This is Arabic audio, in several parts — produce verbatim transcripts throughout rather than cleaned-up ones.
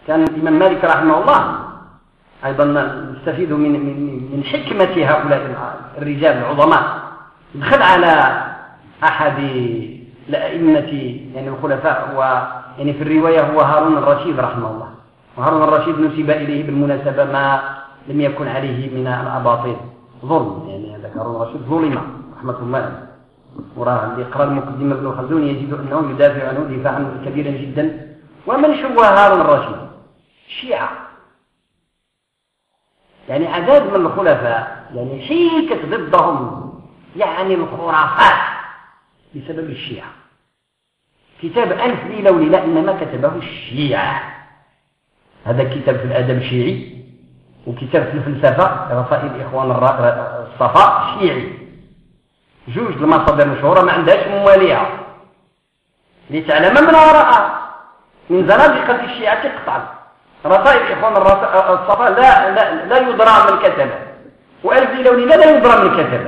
كان الإمام مالك رحمه الله أيضا نستفيد من من من حكمة هؤلاء الرجال العظماء. دخل على أحد الأئمة يعني الخلفاء، ويعني في الرواية هو هارون الرشيد رحمه الله. وهارون الرشيد نسب إليه بالمناسبة ما لم يكن عليه من الأباطيل، ظلم، يعني هذاك هارون الرشيد ظلم رحمة الله عليه. وراه اللي يقرأ المقدمة ابن خلدون يجد أنه يدافع عنه دفاعا كبيرا جدا. ومن شو هارون الرشيد؟ الشيعة، يعني عدد من الخلفاء يعني حيكت ضدهم يعني الخرافات بسبب الشيعة. كتاب ألف ليلة وليلة إنما كتبه الشيعة، هذا كتاب في الأدب الشيعي، وكتاب في الفلسفة رسائل الإخوان الصفاء شيعي، جوج المصادر المشهورة ما عندهاش مواليها لتعلم من وراءها من زنادقة الشيعة تقطع. رسائل الإخوان الصفاء لا, لا, لا يدرى من كتبه، وألف ليلة وليلة لا يدرى من كتبه.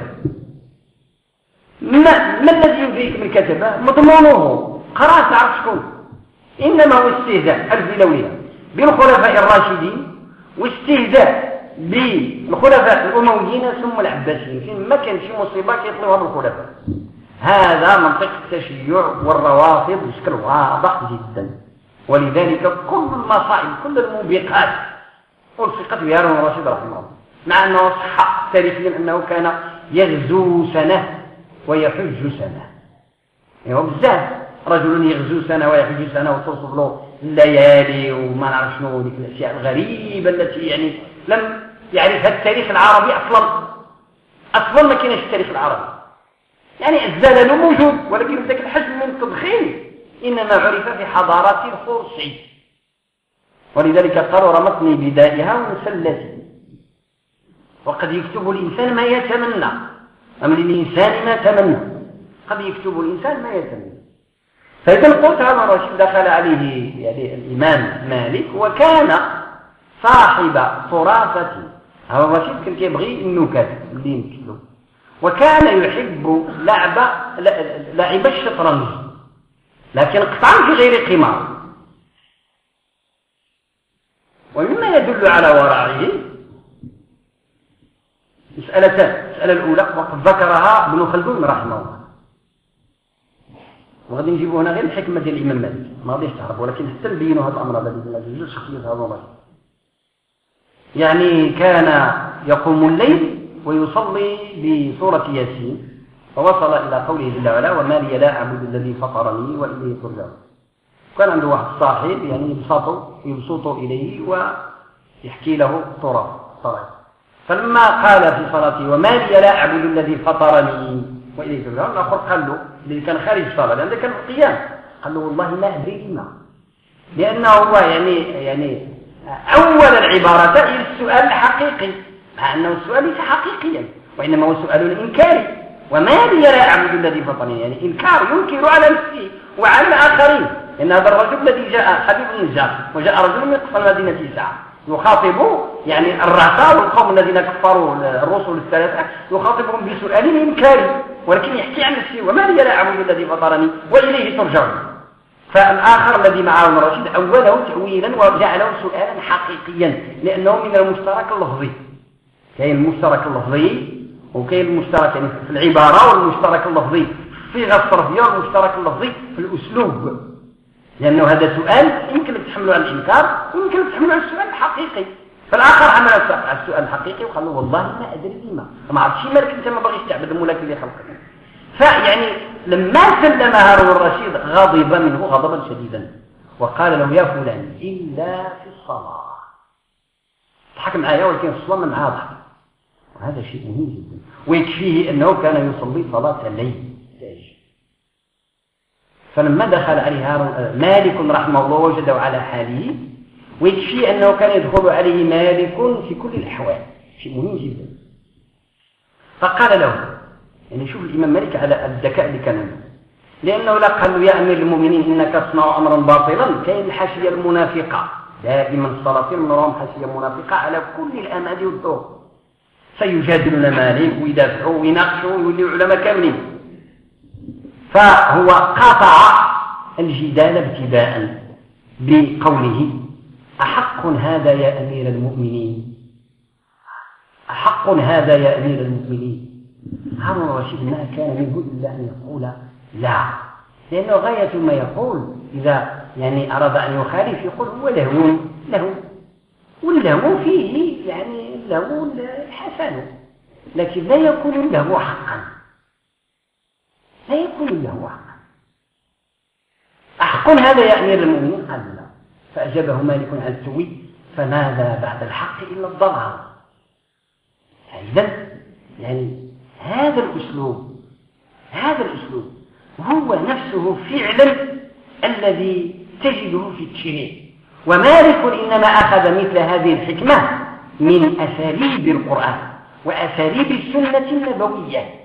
ما, ما الذي يدريك من كتبه؟ مضمونه قرأت تعرف شكون. إنما هو استهزاء ألف ليلة وليلة بالخلفاء الراشدين، واستهزاء بالخلفاء الأمويين ثم العباسيين. فين ما كان شي مصيبة يطلبها بالخلفاء. هذا منطق التشيع والروافض بشكل واضح جدا. ولذلك كل المصائب كل الموبقات ألصقت بهارون الرشيد رحمه الله، مع أنه صح تاريخيا أنه كان يغزو سنة ويحج سنة. يعني بزاف رجل يغزو سنة ويحج سنة وتوصف له الليالي وما نعرف شنو ديك الأشياء الغريبة التي يعني لم يعرفها التاريخ العربي أصلا. أصلا ما كاينش التاريخ العربي، يعني الزلل موجود ولكن ذاك الحجم من التضخيم إنما عرف في حضارات الفرس. ولذلك قالوا رمتني بدائها ومسلتي. وقد يكتب الإنسان ما يتمنى، أم للإنسان ما تمنى، قد يكتب الإنسان ما يتمنى. فإذا قلت هذا الرشيد دخل عليه يعني الإمام مالك وكان صاحب خرافة. هذا الرشيد كان يبغي النكت اللي يمكنه، وكان يحب لعب لعب الشطرنج، لكن قطعا في غير قمار. ومما يدل على ورعه مسألتان. المسألة الأولى وقد ذكرها ابن خلدون رحمه الله، وغادي نجيبوا هنا غير الحكمة ديال الإمام مالك، ما غاديش تعرف، ولكن حتى نبينوا هذا الأمر هذا بإذن الله جوج شخصيات هذا الرجل. يعني كان يقوم الليل ويصلي بسورة ياسين، فوصل إلى قوله جل وعلا وما لي لا أعبد الذي فطرني وإليه ترجعون. كان عنده واحد صاحب يعني يبسط يبسط إليه ويحكي له طرف طرف، فلما قال في صلاته وما لي لا أعبد الذي فطرني وإليه ترجعون، الآخر قال له اللي كان خارج الصلاة لأنه كان في القيام، قال له والله ما أدري لما، لأنه هو يعني يعني أول العبارة إلى السؤال الحقيقي، مع أنه السؤال ليس حقيقيا وإنما هو سؤال إنكاري. وما لي لا أعبد الذي فطرني، يعني إنكار ينكر على نفسه وعلى الآخرين. إن هذا الرجل الذي جاء حبيب النجار، وجاء رجل من أقصى المدينة ساعة يخاطب يعني الرعاة والقوم الذين كفروا الرسل الثلاثة، يخاطبهم بسؤال إنكاري ولكن يحكي عن نفسه وما لي لا أعبد الذي فطرني وإليه ترجعون. فالآخر الذي معه ابن رشيد أوله تأويلا وجعله سؤالا حقيقيا، لأنه من المشترك اللفظي. كاين المشترك اللفظي وكاين المشترك يعني في العبارة، والمشترك اللفظي في الصيغة الصرفية، والمشترك اللفظي في الأسلوب. لأنه هذا سؤال يمكن أن تحمله على الإنكار ويمكن أن تحمله على السؤال الحقيقي. فالآخر حمل على السؤال الحقيقي وقال له والله ما أدري لما، ما عرفتش مالك أنت ما باغيش تعبد الملاك اللي خلقك. فيعني لما سلم هارون الرشيد غضب منه غضبا شديدا وقال له يا فلان إلا في الصلاة. ضحك معايا ولكن في الصلاة معاه ضحك، وهذا شيء مهم جدا. ويكفيه أنه كان يصلي صلاة الليل. فلما دخل عليه هارون مالك رحمه الله وجده على حاله، ويكفي أنه كان يدخل عليه مالك في كل الأحوال، شيء مهم جدا. فقال له يعني شوف الإمام مالك على الذكاء اللي كان عنده، لأنه لا قال له يا أمير المؤمنين إنك تصنع أمرا باطلا. كاين الحاشية المنافقة دائما السلاطين نراهم حاشية منافقة على كل الأماكن والطرق، سيجادلون مالك ويدافعوا ويناقشوا ويوليوا علماء كاملين. فهو قاطع الجدال ابتداء بقوله أحق هذا يا أمير المؤمنين، أحق هذا يا أمير المؤمنين. هارون الرشيد ما كان منه إلا أن يقول لا، لأنه غاية ما يقول إذا يعني أراد أن يخالف يقول هو لهو له واللهو فيه يعني له الحسن، لكن لا يكون له حقا، لا يكون له حقا. أحق هذا يا أمير المؤمنين؟ قال لا. فأجابه مالك عن السوي: فماذا بعد الحق إلا الضلال. إذن يعني هذا الأسلوب هذا الأسلوب هو نفسه فعلا الذي تجده في التشريع. ومالك إنما أخذ مثل هذه الحكمة من أساليب القرآن وأساليب السنة النبوية.